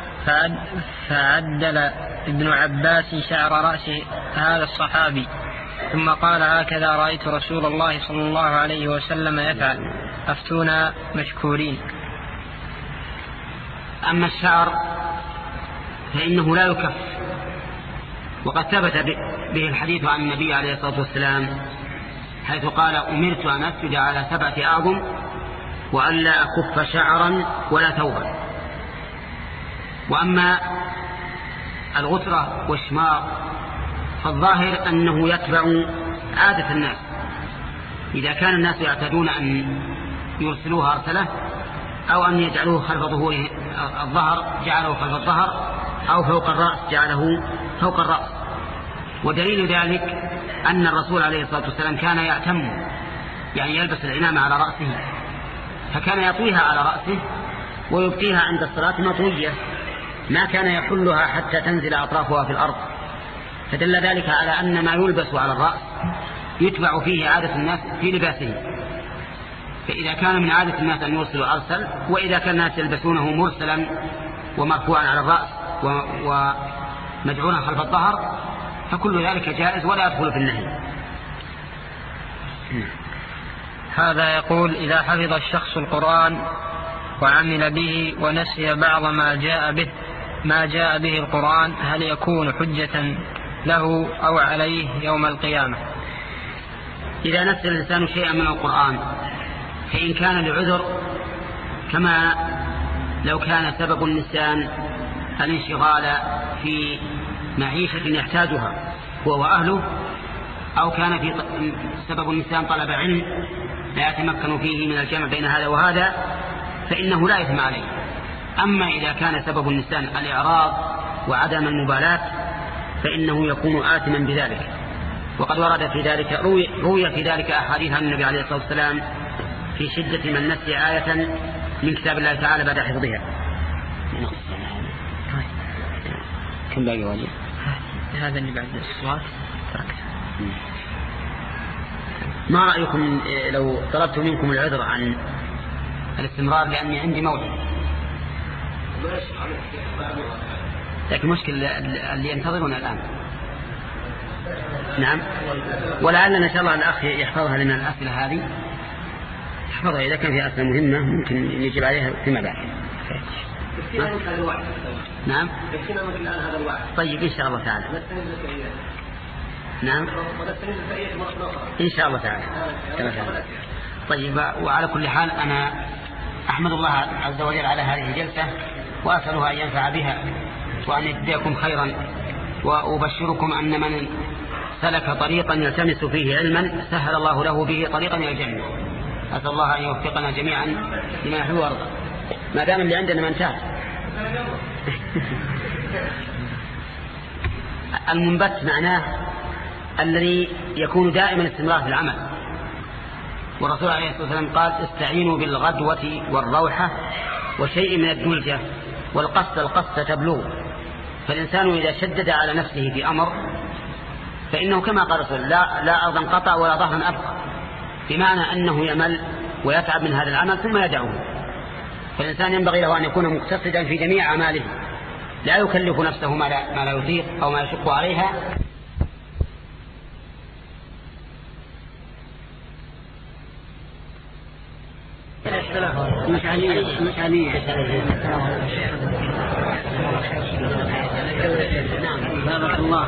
فعدل ابن عباس شعر رأسه هذا الصحابي، ثم قال: هكذا رأيت رسول الله صلى الله عليه وسلم يفعل، أفتونا مشكورين. أما الشعر فإنه لا يكف، وقد ثبت به الحديث عن النبي عليه الصلاة والسلام حيث قال: أمرت أن أسجد على سبعة أعظم وأن لا أكف شعرا ولا ثوبا. وأما الغترة والشماغ فالظاهر أنه يتبع عادة الناس، إذا كان الناس يعتادون أن يرسلوها أرسله، أو أن يجعلوه خلف ظهور الظهر جعله خلف الظهر، أو فوق الرأس جعله فوق الرأس. ودليل ذلك أن الرسول عليه الصلاة والسلام كان يأتم، يعني يلبس العمامة على رأسه، فكان يطويها على رأسه ويبقيها عند الصلاة مطوية، ما كان يحلها حتى تنزل أطرافها في الأرض. فدل ذلك على أن ما يلبس على الرأس يتبع فيه عادة الناس في لباسه، فإذا كان من عادة الناس أن يرسلوا أرسل، وإذا كان الناس يلبسونه مرسلا ومرفوعا على الرأس ومدعونا خلف الظهر فكل ذلك جائز ولا يدخل في النهي. هذا يقول: إذا حفظ الشخص القرآن وعمل به ونسي بعض ما جاء به ما جاء به القرآن، هل يكون حجة له أو عليه يوم القيامة؟ إذا نسي الإنسان شيئا من القرآن فإن كان لعذر، كما لو كان سبب النسيان الانشغال في معيشة يحتاجها هو وأهله، أو كان في سبب النسيان طلب علم لا يتمكن فيه من الجمع بين هذا وهذا، فإنه لا إثم عليه. أما إذا كان سبب النسيان الإعراض وعدم المبالاة فإنه يكون آثما بذلك. وقد ورد في ذلك روي, روي في ذلك أحاديث عن النبي عليه الصلاة والسلام في شدة من نسي آية من كتاب الله تعالى بعد حفظها. كم باقي واجب؟ هذا اللي بعد الصلاة تركته. ما رأيكم لو طلبت منكم العذر عن الاستمرار لأني عندي موعد؟ لكن مشكلة اللي ينتظرون الآن. نعم، ولعلنا إن شاء الله الأخ يحفظها لنا الأسئلة هذه، يحفظها إذا كان في أسئلة مهمة ممكن يجب عليها فيما بعد. نعم، طيب إن شاء الله تعالى. نعم إن شاء الله تعالى. طيب، وعلى كل حال أنا أحمد الله عز وجل على هذه الجلسة وأسأله أن ينفع بها وأن يجزيكم خيرا، وأبشركم أن من سلك طريقا يلتمس فيه علما سهل الله له به طريقا إلى الجنة. أسأل الله أن يوفقنا جميعا لما يحب ويرضى، ما دام اللي عندنا ما انتهى. المنبت معناه الذي يكون دائما استمرار في العمل، والرسول عليه الصلاة والسلام قال: استعينوا بالغدوة والروحة وشيء من الدلجة والقصد القصد تبلغ. فالإنسان إذا شدد على نفسه في أمر فإنه كما قال الرسول: لا, لا أرضا قطع ولا ظهرا أبقى، بمعنى أنه يمل ويتعب من هذا العمل ثم يدعوه. فالإنسان ينبغي له أن يكون مقتصدا في جميع أعماله، لا يكلف نفسه ما لا, ما لا يطيق أو ما يشق عليها. مشعلية مشعلية نعم بارك الله.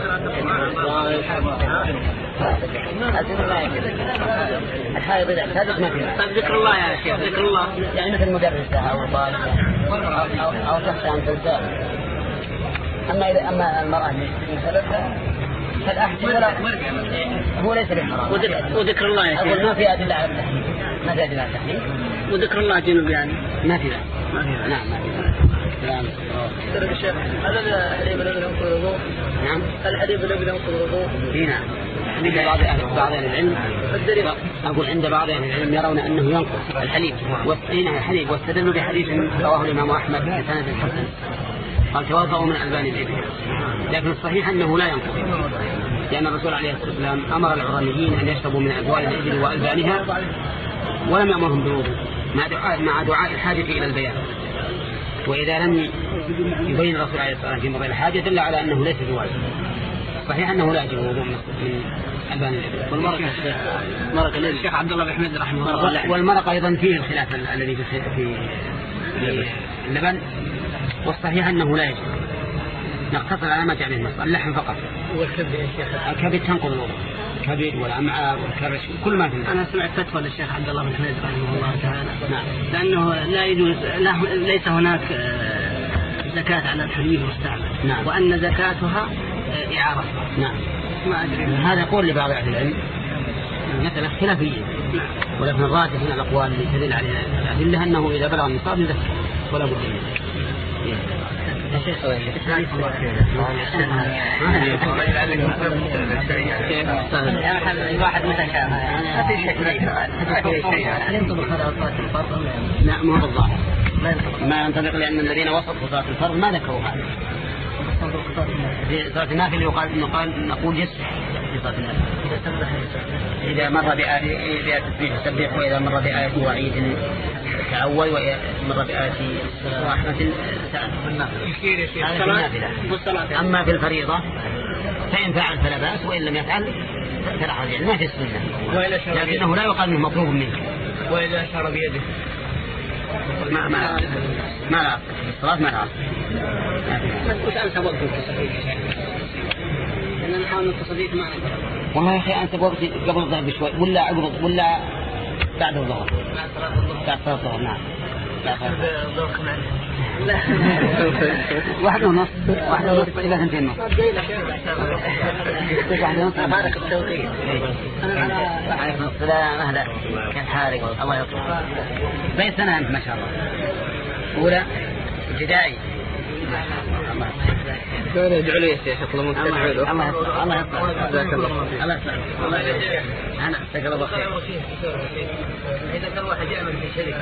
الحائض إذا اعتادت ما فيها. طيب ذكر الله يا شيخ، ذكر الله يعني مثل مدرسة أو طالبة أو أو تخشى أن تنسى. أما إذا أما المرأة مثلها فالأحسن ولا هو ليس بحرام. وذكر الله يا شيخ. أقول ما في أدلة على التحريم، ما في أدلة على التحريم. وذكر الله جنوب يعني ما في ذلك. ما في ذلك. نعم ما في ذلك. سلام. ترى الشيخ هل الحليب الذي ينقض الوضوء؟ نعم. الحليب الذي ينقض الوضوء؟ نعم. عند بعض أهل بعض أهل العلم أقول عند بعض أهل العلم يرون أنه ينقص الحليب والسين الحليب واستدلوا بحديث رواه الإمام أحمد بسند حسن قال توضؤوا من ألبان الإبل، لكن الصحيح أنه لا ينقص، لأن الرسول عليه الصلاة والسلام أمر العرانيين أن يشربوا من أبوال الإبل وألبانها ولم يأمرهم بالوضوء مع دعاء مع دعاء الحاجة إلى البيان. وإذا لم يبين الرسول عليه الصلاة والسلام في موضع الحاجة دل على أنه ليس بواجب. صحيح أنه لا يجب الوضوء من ألبان الإبل. والمرق مرق الشيخ عبد الله بن حميد رحمه الله. والمرق أيضا فيه الخلاف الذي في في اللبن، والصحيح أنه لا يجب. نقتصر على ما جاء به النص، اللحم فقط. والكبد يا شيخ؟ الكبد تنقض الوضوء، الكبد والأمعاء والكرش كل ما في. أنا سمعت فتوى للشيخ عبد الله بن حميد رحمه الله تعالى. نعم. لأنه لا يجوز ليس هناك زكاة على الحليب المستعمل. نعم. وأن زكاتها إعارة. نعم. ما أدري. هذا قول لبعض أهل العلم مثلا خلافية. نعم. ولكن الراجح من الأقوال اللي تدل عليها الأدلة أنه إذا بلغ النصاب يزكى ولا بد منه. واحد متشابه ما في شيء. هل ينطبق هذا على صلاة الفرض؟ لا ما هو الظاهر ما ينطبق، لأن الذين وصفوا صلاة الفرض ما ذكروا هذا. في صلاة النافلة يقال نقال نقول يسبح في صلاة النافلة إذا مر بآية تسبيح يسبح، وإذا مر بآية وعيد تعوّل، ومر بآية رحمة سأل. أما في الفريضة فإن فعل فلا بأس، وإن لم يفعل فلا حرج، ما في السنة، لكنه لا يقال انه مطلوب منك. وإذا أشار بيده ما ما ما لا الصلاة ما لا. وش أنسب وقت التصديق يا شيخ؟ إننا نحاول التصديق ما نقدر. والله يا أخي أنسب وقت قبل الظهر بشوي ولا عقب ولا بعد الظهر؟ بعد صلاة الظهر. نعم. لا. واحد ونص واحد ونص إلى ثنتين ونص. واحد ونص. بارك التوقيت. عليكم السلام أهلا كيف حالك؟ الله يطول. بين سنة أنت ما شاء الله. أولى ابتدائي. الله كان يدعو لي يا شيخ الله الله الله الله يطول. جزاك الله الله الله أنا جزاك الله خير. إذا كان واحد يعمل في شركة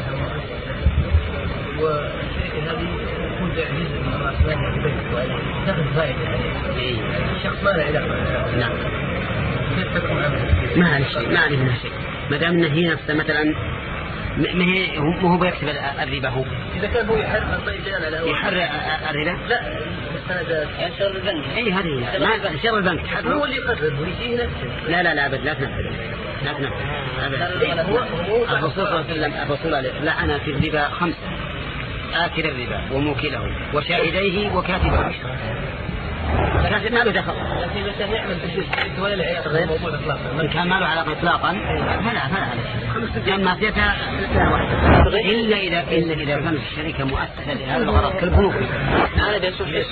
والشركة هذه يكون جزء من رأس مال البنك ولا تأخذ فائدة عليه، الشخص ما له علاقة. نعم. كيف تكون عمله؟ ما عليه شيء، ما عليه منها شيء، ما دام إنه هي نفسه مثلا ما هي مو هو بيكسب الربا هو. إذا كان هو يحرر طيب جانا له يحرر الربا؟ لا هذا شر البنك. أي هذه ما شر البنك هو اللي يقرر ويجيه نفسه. لا لا لا أبد لا تنفذ لا تنفذ أبد. الرسول صلى الله عليه وسلم الرسول لعن في الربا خمسة: آكل الربا وموكله وشاهديه وكاتبه. الكاتب ما له دخل. لكن إذا كان يعمل في الشركة ولا له علاقة بالموضوع إطلاقا. إن كان ما له علاقة إطلاقا فلا فلا عليه. لأن معصيتها إلا إذا إلا إذا كانت الشركة مؤسسة لهذا الغرض كالبنوك. أنا بشوف إيش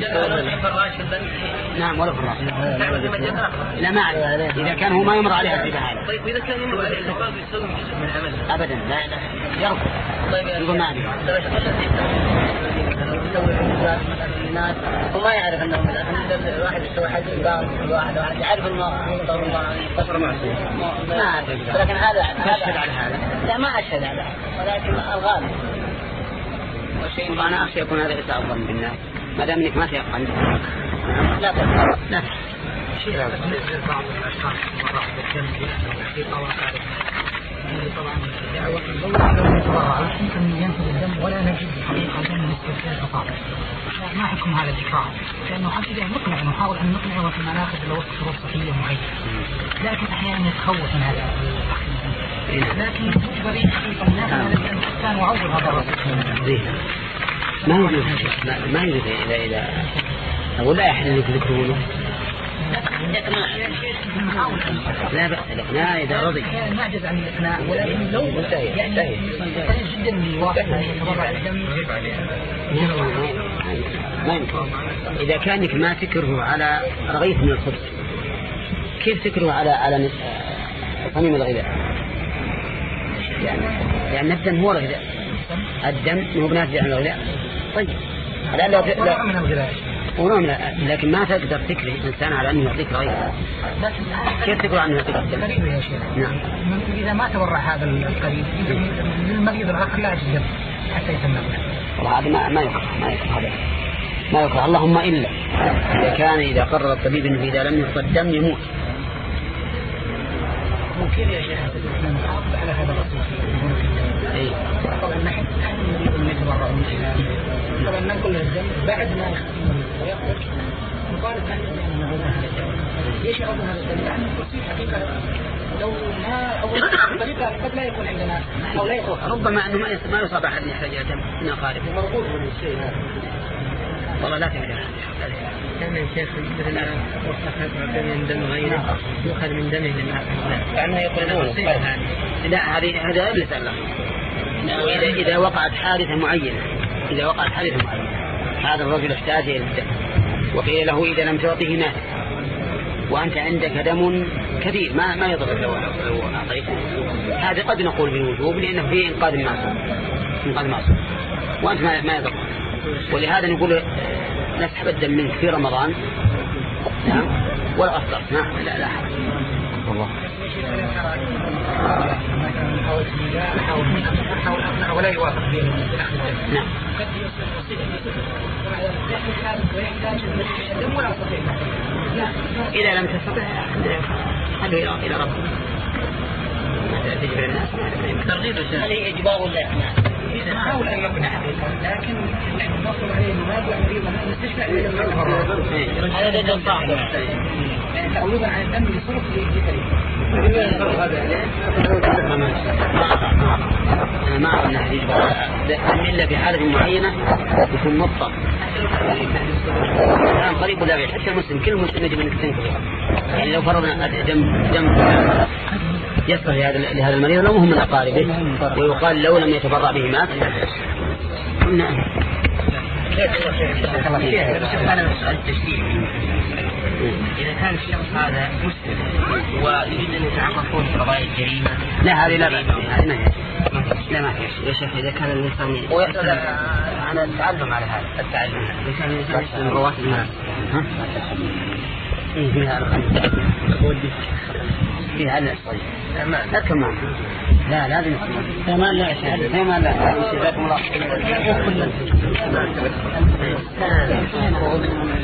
نعم ولا فراش. لا ما عليه. إذا كان هو ما يمر عليها الربا هذا. طيب إذا كان يمر عليها الربا يسوي جزء من عمله. أبدا لا لا يرفض. طيب يقول ما عليه. الناس وما يعرف انه الواحد يسوي حج الباب الواحد واحد يعرف انه ينظر الله قصر معصيه ما اعرف. لكن هذا تشهد على هذا؟ لا ما اشهد على هذا، ولكن الغالب والشيء انا اخشى يكون هذا ليس افضل بالناس ما دام انك ما تيقن. لا تفعل لا شيء بعض الاشخاص مرات بالجنب في مواقع طبعا دعوة لو يتبرع يمكن ينفذ الدم ولا نجد حقيقة دم الاسترسال فقط. ما حكم هذا الإكراه؟ لأنه حقيقة نقنع نحاول أن نقنعه في مناخ لو وصف شروط صحية معينة، لكن أحيانا يتخوف من هذا لكن مجبرين حقيقة الناس هذا الدم حتى نعوض هذا الرصيد. ما يوجد ما يوجد إذا إذا أقول لا يحل لك ذكرونه لا بأس الإقناع إذا رضي. نعجز عن الإقناع ولكن لو يعني جدا واضح يتبرع الدم ما يمكن. إذا كانك ما تكره على رغيف من الخبز كيف تكره على على صميم الغذاء؟ يعني يعني الدم هو الغذاء، الدم هو بناتج عن الغذاء. طيب لا لا لا من الغذاء ونوم لا، لكن ما تقدر تكره إنسان على أنه يعطيك رغيف. كيف تكره عنه يعطيك الدم؟ نعم. إذا ما تبرع هذا القريب للمريض الآخر لا يجب حتى يتنقل. والله هذا ما ما يكره ما يكره هذا ما يكره. اللهم إلا إذا كان إذا قرر الطبيب إنه إذا لم يعطى الدم يموت. ممكن يا شيخ نحافظ على هذا الرسول. إيه. طبعا نحن نحن المريض اللي يتبرعون طبعا ننقل الدم بعد ما يختم ويخرج نطالب نحن بأن نعود هذا الدم. ليش يعود هذا الدم؟ يعني الرسول حقيقة لو ما أول طريقة قد لا يكون عندنا أو لا يكون ربما أنه ما يصاب أحد يحتاج إلى دم من أقاربه. مربوط من الشيء هذا. والله لا تقدر. كان الشيخ مثل وصفت من دم غيره يؤخذ من دمه للناس كأنه يقولون لا هذه هذا إبليس الله. إذا إذا وقعت حادثة معينة إذا وقعت حادثة معينة هذا الرجل احتاج إلى الدم وقيل له إذا لم تعطيه مات وأنت عندك دم كثير ما ما يضر لو لو أعطيته هذا قد نقول بالوجوب لأنه فيه إنقاذ معصوم إنقاذ معصوم وأنت ما ما يضر. ولهذا نقول نسحب الدم منك في رمضان نعم ولا أفطر نعم لا لا حرج والله. ولا يوافق نعم. إذا لم تستطع خلوا إلى ربك تجبر الناس ترغيب هذه إجبار ولا إقناع؟ نحاول أن يقنع لكن نصل عليه المنازع مريضا نستشفع إلى المنازع هذا دم صعب يعني تعويضا عن الدم لصرف لجسري. أنا ما أعرف أنها يجبر إلا في حالة معينة يكون مضطر الآن قريب ولا بعيد حتى المسلم كل مسلم يجب أن تنقذه. يعني لو فرضنا دم دم يصلح لهذا المريض لو هم من أقاربه ويقال لو لم يتبرع به مات قلنا أنا مسألة تشريع. إذا كان الشخص هذا مسلم ويريد أن يتعرفون في قضايا الجريمة لا هذه لا بأس لا ما فيش يا شيخ. إذا كان الإنسان ويحصل أنا أتعلم على هذا التعلم إذا كان الإنسان يسلم رواتب الناس إيه فيها الخمس فيها الناس لا كمان لا لازم كمان لا كمان لا.